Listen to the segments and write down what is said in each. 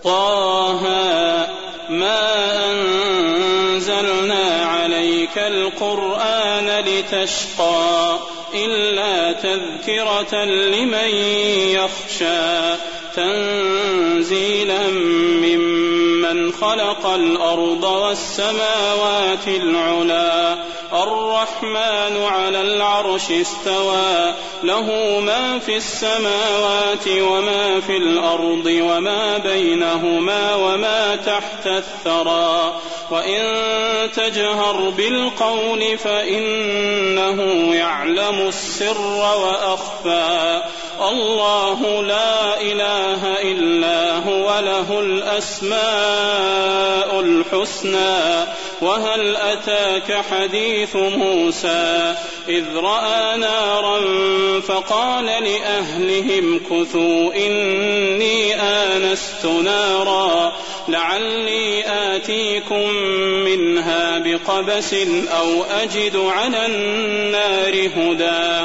طه ما أنزلنا عليك القرآن لتشقى إلا تذكرة لمن يخشى تنزيلا ممن خلق الأرض والسماوات العلى الرحمن على العرش استوى له ما في السماوات وما في الأرض وما بينهما وما تحت الثرى وإن تجهر بالقول فإنه يعلم السر وأخفى الله لا إله إلا هو له الأسماء الحسنى وهل أتاك حديث موسى إذ رأى نارا فقال لأهلهم كثوا إني آنست نارا لعلي آتيكم منها بقبس أو أجد على النار هدى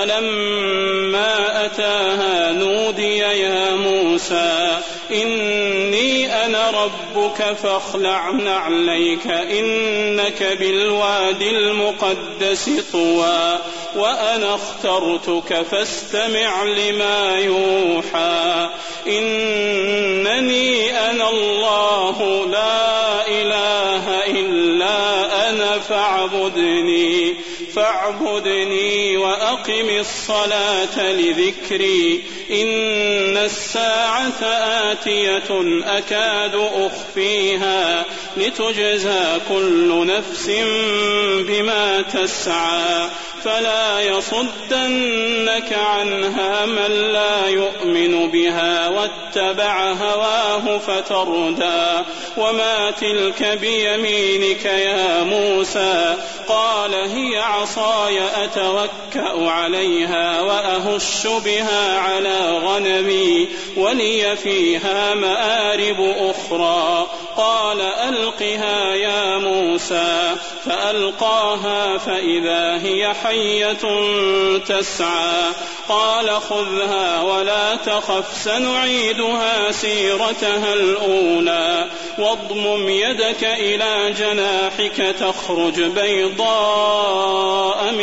فلما أتاها نودي يا موسى إني أنا ربك فاخلع نعليك إنك بالوادي المقدس طوى وأنا اخترتك فاستمع لما يوحى إنني أنا الله لا إله إلا أنا فاعبدني وأقم الصلاة لذكري إن الساعة آتية أكاد أخفيها لتجزى كل نفس بما تسعى فلا يصدنك عنها من لا يؤمن بها واتبع هواه فتردى وما تلك بيمينك يا موسى قال هي عصاي أتوكأ عليها وأهش بها على غنمي ولي فيها مآرب أخرى قال ألقها يا موسى فألقاها فإذا هي حية تسعى قال خذها ولا تخف سنعيدها سيرتها الأولى واضمم يدك إلى جناحك تخرج بيضاء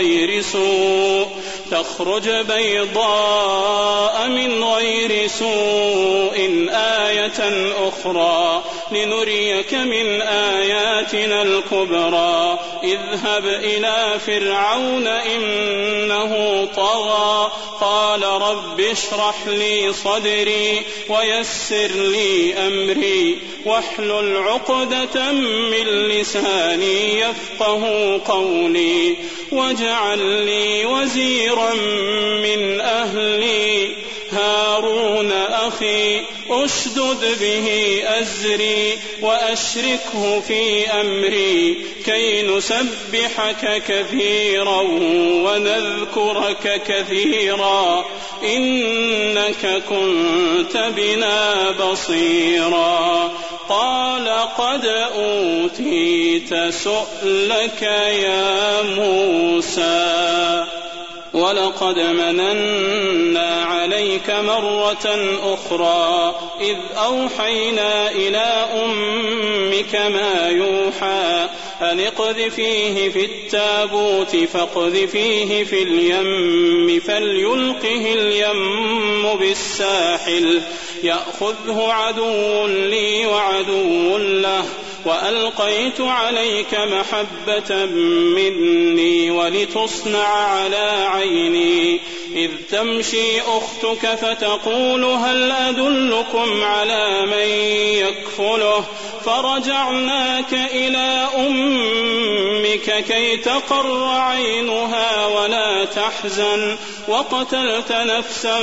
من غير سوء آية أخرى لنريك من آياتنا الكبرى اذهب إلى فرعون إنه طغى قال رب اشرح لي صدري ويسر لي أمري واحلل عقدة من لساني يفقه قولي واجعل لي وزيرا من أهلي هارون أخي أشدد به أزري وأشركه في أمري كي نسبحك كثيرا ونذكرك كثيرا إنك كنت بنا بصيرا قال قد أوتيت سؤلك يا موسى ولقد مننا عليك مرة أخرى إذ أوحينا إلى أمك ما يوحى أن اقذفيه في التابوت فاقذفيه في اليم فليلقه اليم بالساحل يأخذه عدو لي وعدو له وألقيت عليك محبة مني ولتصنع على عيني إذ تمشي أختك فتقول هل أدلكم على من يكفله فرجعناك إلى أمك كي تقر عينها ولا تحزن وقتلت نفسا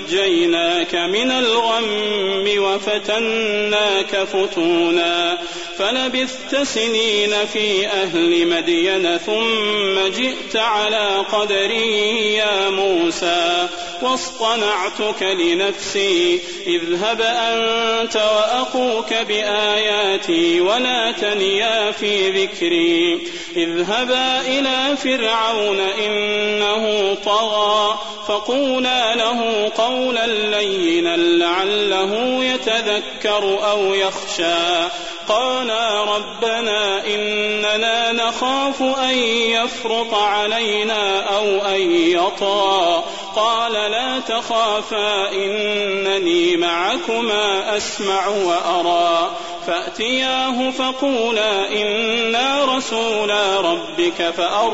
فنجيناك من الغم وفتناك فتونا فلبثت سنين في أهل مدين ثم جئت على قدري يا موسى واصطنعتك لنفسي اذهب أنت وأخوك بآياتي ولا تنيا في ذكري اذهبا إلى فرعون إنه طغى فقولا له قولا لينا لعله يتذكر أو يخشى قالا ربنا إننا نخاف أن يفرط علينا أو أن يطغى قال لا تخافا إنني معكما أسمع وأرى فأتياه فقولا إنا رسولا ربك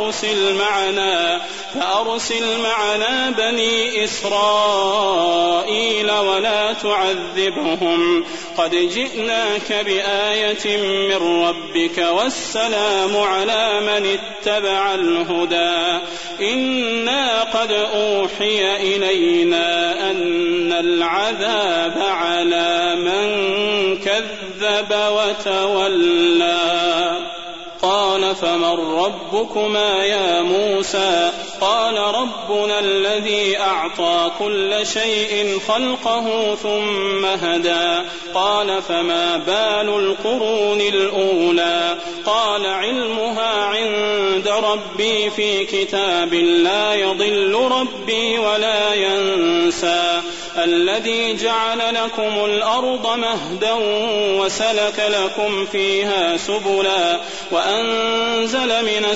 فأرسل معنا بني إسرائيل ولا تعذبهم قد جئناك بآية من ربك والسلام على من اتبع الهدى إنا قد أوحي إلينا أن العذاب على من كذب وتولى قال فمن ربكما يا موسى قال ربنا الذي أعطى كل شيء خلقه ثم هدى قال فما بال القرون الأولى قال علمها عند ربي في كتاب لا يضل ربي ولا ينسى الذي جعل لكم الأرض مهدا وسلك لكم فيها سبلا وأنزل من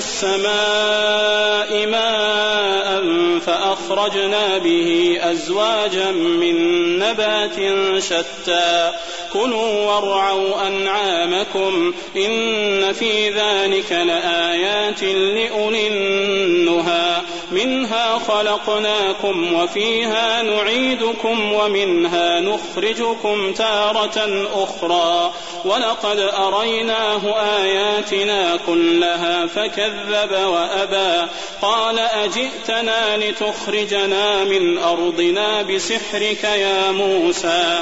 السماء ماء فأخرجنا به أزواجا من نبات شتى كلوا وارعوا أنعامكم إن في ذلك لآيات لأولي النهى منها خلقناكم وفيها نعيدكم ومنها نخرجكم تارة أخرى ولقد أريناه آياتنا كلها فكذب وأبى قال أجئتنا لتخرجنا من أرضنا بسحرك يا موسى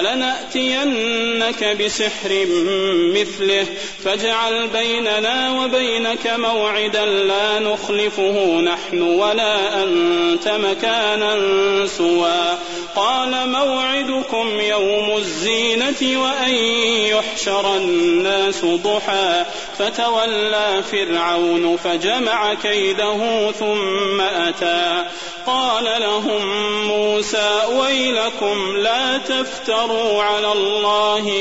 فلنأتينك بسحر مثله فاجعل بيننا وبينك موعدا لا نخلفه نحن ولا أنت مكانا سوى قال موعدكم يوم الزينة وأن يحشر الناس ضحى فتولى فرعون فجمع كيده ثم أتى قال لهم موسى ويلكم لا تفتروا على الله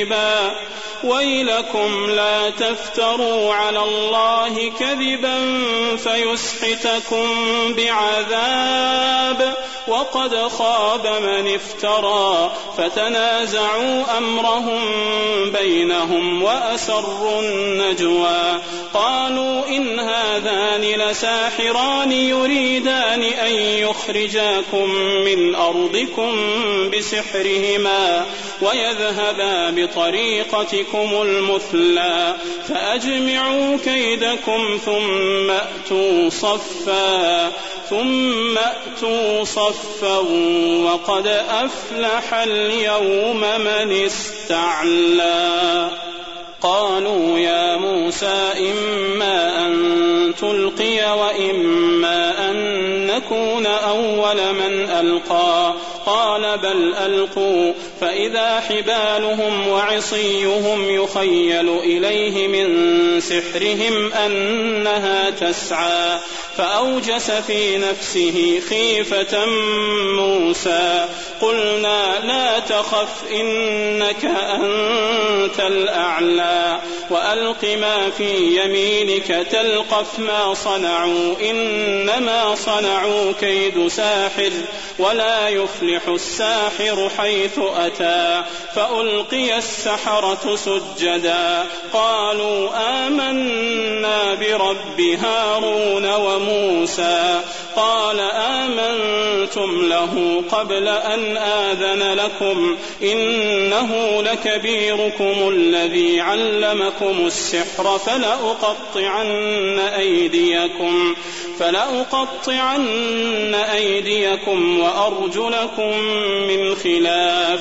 كذبا فيسحتكم بعذاب وقد خاب من افترى فتنازعوا أمرهم بينهم وأسروا النجوى قالوا إن هذان لساحران يريدان أن يخرجاكم من أرضكم بسحرهما ويذهبا بطريقتكم المثلى فأجمعوا كيدكم ثم أتوا صفا وقد أفلح اليوم من استعلى قالوا يا موسى إما أن تلقي وإما أن نكون أول من ألقى قال بل ألقوا فإذا حبالهم وعصيهم يخيل إليه من سحرهم أنها تسعى فأوجس في نفسه خيفة موسى قلنا لا تخف إنك أنت الأعلى وألق ما في يمينك تلقف ما صنعوا إنما صنعوا كيد ساحر ولا يفلح الساحر حيث أتى فألقي السحرة سجدا قالوا آمنا برب هارون وموسى قال آمنتم له قبل أن آذن لكم إنه لكبيركم الذي علمكم السحر فلأقطعن فلأقطعن أيديكم وأرجلكم من خلاف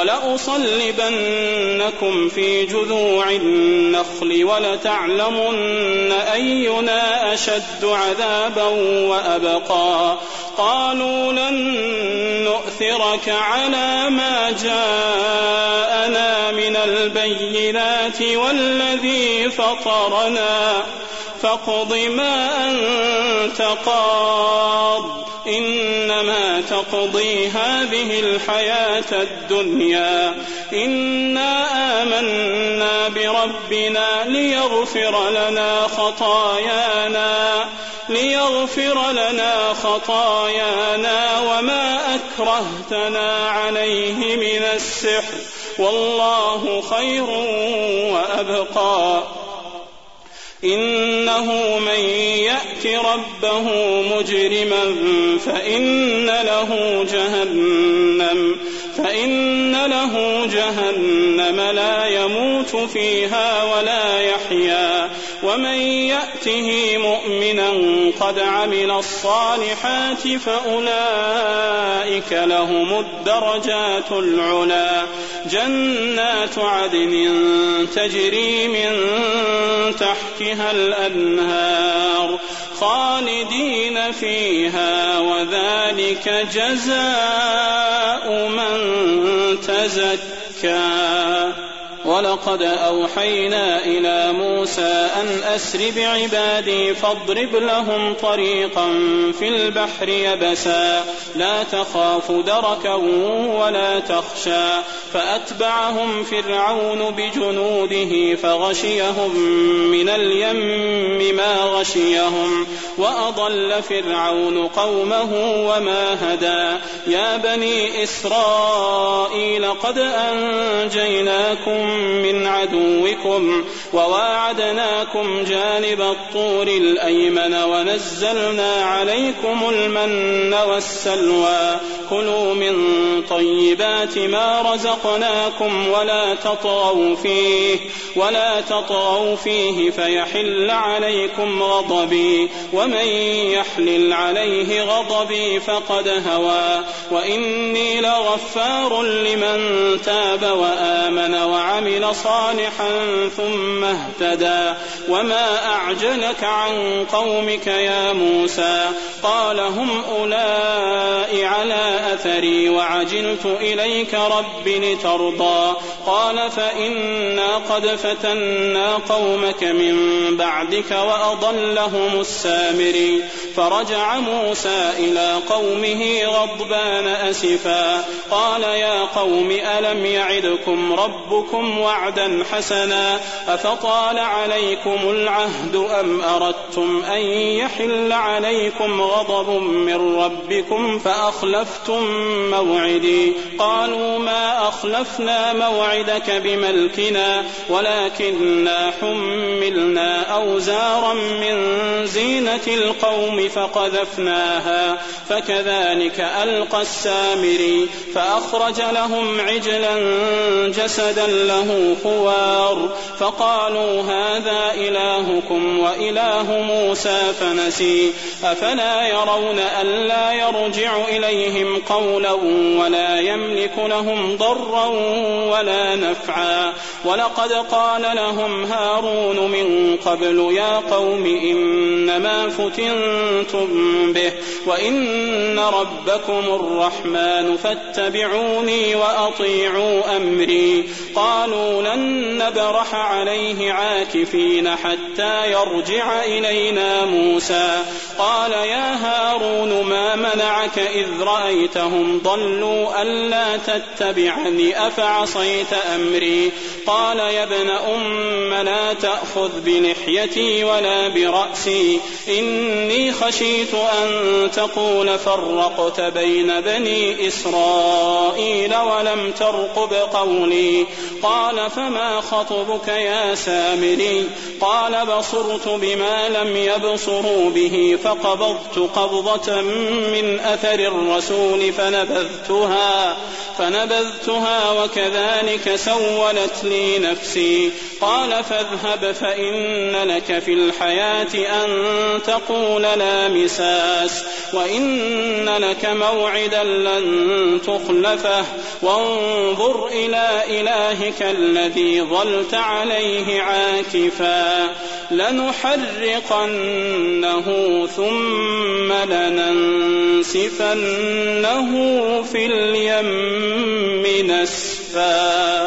ولأصلبنكم في جذوع النخل ولتعلمن أينا أشد عذابا وأبقى قالوا لن نؤثرك على ما جاءنا من البينات والذي فطرنا فاقض ما أنت قاض إنما تقضي هذه الحياة الدنيا إنا آمنا بربنا ليغفر لنا خطايانا وما أكرهتنا عليه من السحر والله خير وأبقى إنه من يأت ربه مجرما فإن له جهنم لا يموت فيها ولا يحيا ومن يأته مؤمنا قد عمل الصالحات فأولئك لهم الدرجات العلى جنات عدن تجري من تحتها الأنهار خالدين فيها وذلك جزاء من تزكى ولقد أوحينا إلى موسى أن أسر بعبادي فاضرب لهم طريقا في البحر يبسا لا تخاف دركا ولا تخشى فأتبعهم فرعون بجنوده فغشيهم من اليم ما غشيهم وأضل فرعون قومه وما هدى يا بني إسرائيل قد أنجيناكم من عدوكم وواعدناكم جانب الطور الأيمن ونزلنا عليكم المن والسلوى كلوا من طيبات ما رزقناكم ولا تطغوا فيه فيحل عليكم غضبي ومن يحلل عليه غضبي فقد هوى وإني لغفار لمن تاب وآمن وعمل صالحا ثم اهتدى وما أعجلك عن قومك يا موسى قال هم أولئك على أثري وعجلت إليك رب لترضى قال فإنا قد فتنا قومك من بعدك وأضلهم السامري فرجع موسى إلى قومه غضبان أسفا قال يا قوم ألم يعدكم ربكم وعدا حسنا أفطال عليكم العهد أم أردتم أن يحل عليكم غضب من ربكم فأخلفتم موعدي قالوا ما أخلفنا موعدك بملكنا ولكننا حملنا أوزارا من زينة القوم فقذفناها فكذلك ألقى السامري فأخرج لهم عجلا جسدا له خوار فقالوا هذا إلهكم وإله موسى فنسي أفلا يرون ألا يرجع إليهم قولا ولا يملك لهم ضرا ولا نفعا ولقد قال لهم هارون من قبل يا قوم إنما فتنتم به وإن ربكم الرحمن فاتبعوني وأطيعوا أمري قالوا لن نبرح عليه عاكفين حتى يرجع إلينا موسى قال يا هارون ما منعك إذ رأيتهم ضلوا ألا تتبعني أفعصيت أمري قال يا ابن أم لا تأخذ بلحيتي ولا برأسي إني خشيت أن تقول فرقت بين بني إسرائيل ولم ترقب قولي قال فما خطبك يا سامري قال بصرت بما لم يبصروا به فقبضت قبضة من أثر الرسول فنبذتها وكذلك سولت لي نفسي نفسي. قال فاذهب فإن لك في الحياة أن تقول لا مساس وإن لك موعدا لن تخلفه وانظر إلى إلهك الذي ظلت عليه عاكفا لنحرقنه ثم لننسفنه في اليم نسفا.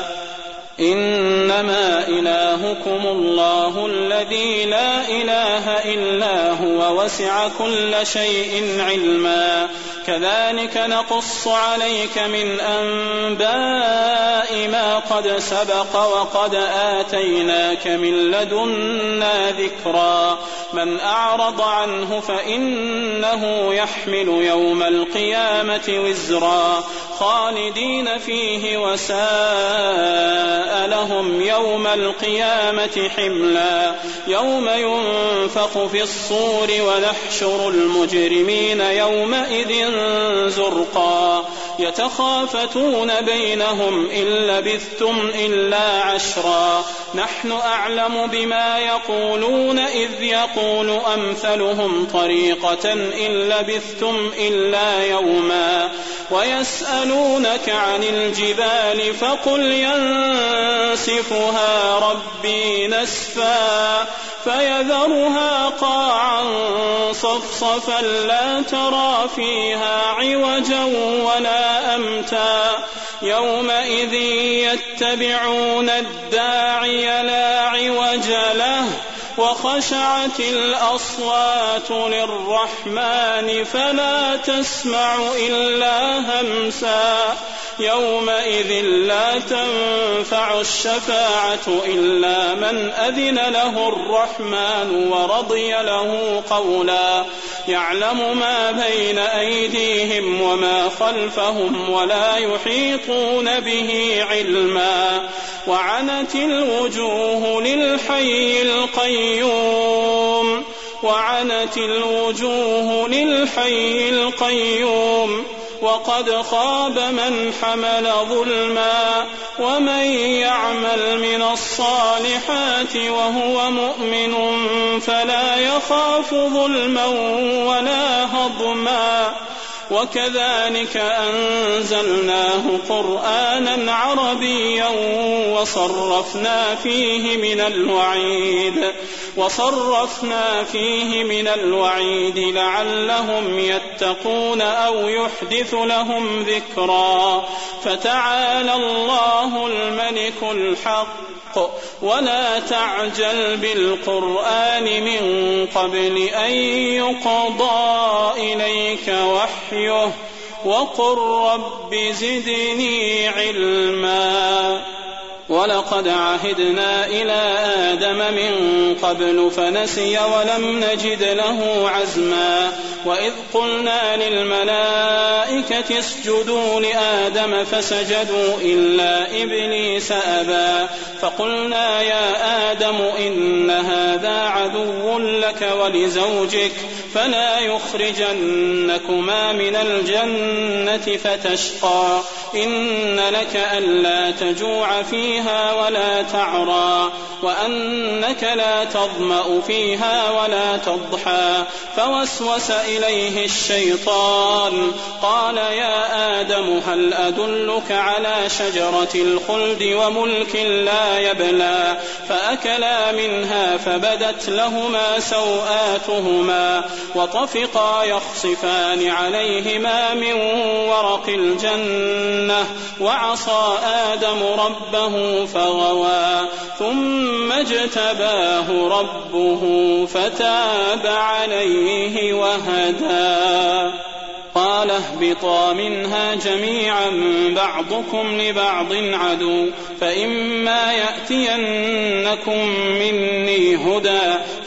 إنما إلهكم الله الذي لا إله إلا هو وسع كل شيء علما. كذلك نقص عليك من أنباء ما قد سبق وقد آتيناك من لدنا ذكرا. من أعرض عنه فإنه يحمل يوم القيامة وزرا خالدين فيه وساء لهم يوم القيامة حملا. يوم ينفخ في الصور ونحشر المجرمين يومئذ زرقا يتخافتون بينهم إن لبثتم إلا عشرا نحن أعلم بما يقولون إذ يقول أمثلهم طريقة إن لبثتم إلا يوما. ويسألونك عن الجبال فقل ينسفها ربي نسفا فيذرها قاعا صفصفا لا ترى فيها عوجا ولا أمتا. يومئذ يتبعون الداعي لا عوج له وخشعت الأصوات للرحمن فلا تسمع إلا همسا. يومئذ لا تنفع الشفاعة إلا من أذن له الرحمن ورضي له قولا. يعلم ما بين أيديهم وما خلفهم ولا يحيطون به علما. وعنت الوجوه للحي القيوم وقد خاب من حمل ظلما. ومن يعمل من الصالحات وهو مؤمن فلا يخاف ظلما ولا هضما. وكذلك أنزلناه قرآنا عربيا وصرفنا فيه من الوعيد لعلهم يتقون أو يحدث لهم ذكرا. فتعالى الله الملك الحق ولا تعجل بالقرآن من قبل أن يقضى إليك وحيه وقل رب زدني علما. ولقد عهدنا إلى آدم من قبل فنسي ولم نجد له عزما. وإذ قلنا للملائكة اسجدوا لآدم فسجدوا إلا إبليس أبى فقلنا يا آدم إن هذا عدو لك ولزوجك فلا يخرجنكما من الجنة فتشقى. إن لك ألا تجوع فيها ولا تعرى وأنك لا تظمأ فيها ولا تضحى. فوسوس إليه الشيطان قال يا آدم هل أدلك على شجرة الخلد وملك لا يبلى. فأكلا منها فبدت لهما سوآتهما وطفقا يخصفان عليهما من ورق الجنة وعصى آدم ربه فغوى ثم اجتباه ربه فتاب عليه وهدى. قال اهبطا منها جميعا بعضكم لبعض عدو فإما يأتينكم مني هدى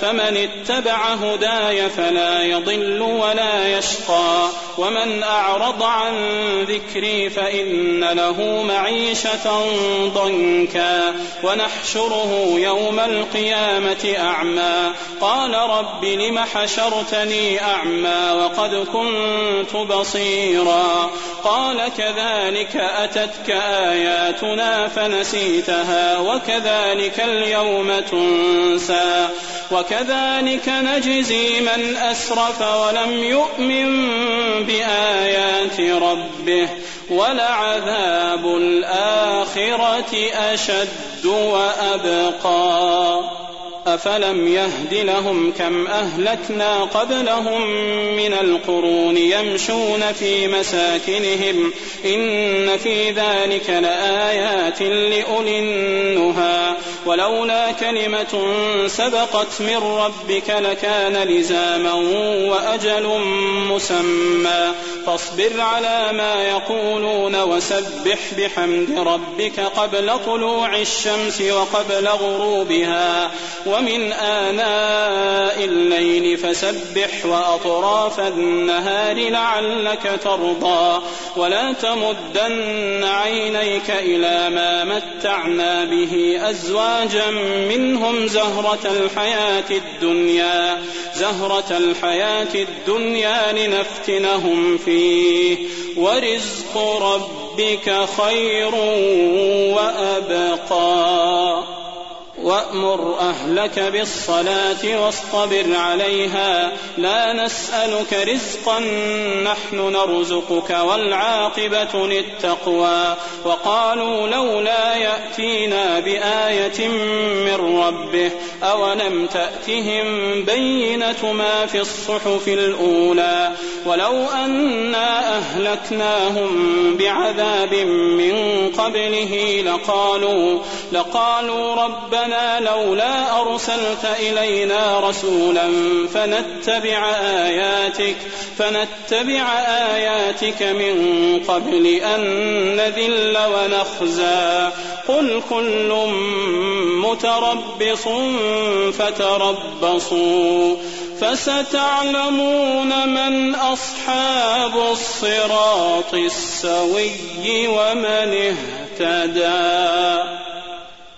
فمن اتبع هداي فلا يضل ولا يشقى ومن أعرض عن ذكري فإن له معيشة ضنكا ونحشره يوم القيامة أعمى قال رب لم حشرتني أعمى وقد كنت بصيرا قال كذلك أتتك آياتنا فنسيتها وكذلك اليوم تنسى وكذلك نجزي من أسرف ولم يؤمن بآيات ربه ولعذاب الآخرة أشد وأبقى أفلم يهد لهم كم أهلكنا قبلهم من القرون يمشون في مساكنهم إن في ذلك لآيات لأولي النهى ولولا كلمة سبقت من ربك لكان لزاما وأجل مسمى فاصبر على ما يقولون وسبح بحمد ربك قبل طلوع الشمس وقبل غروبها ومن آناء الليل فسبح وأطراف النهار لعلك ترضى ولا تمدن عينيك إلى ما متعنا به أزواجا منهم زهرة الحياة الدنيا لنفتنهم فيه ورزق ربك خير وأبقى وأمر أهلك بالصلاة واصطبر عليها لا نسألك رزقا نحن نرزقك والعاقبة للتقوى وقالوا لولا يأتينا بآية من ربه أولم تأتهم بينة ما في الصحف الأولى ولو أنا أهلكناهم بعذاب من قبله لقالوا ربنا لولا أرسلت إلينا رسولا فنتبع آياتك من قبل أن نذل ونخزى قل كل متربص فتربصوا فستعلمون من أصحاب الصراط السوي ومن اهتدى.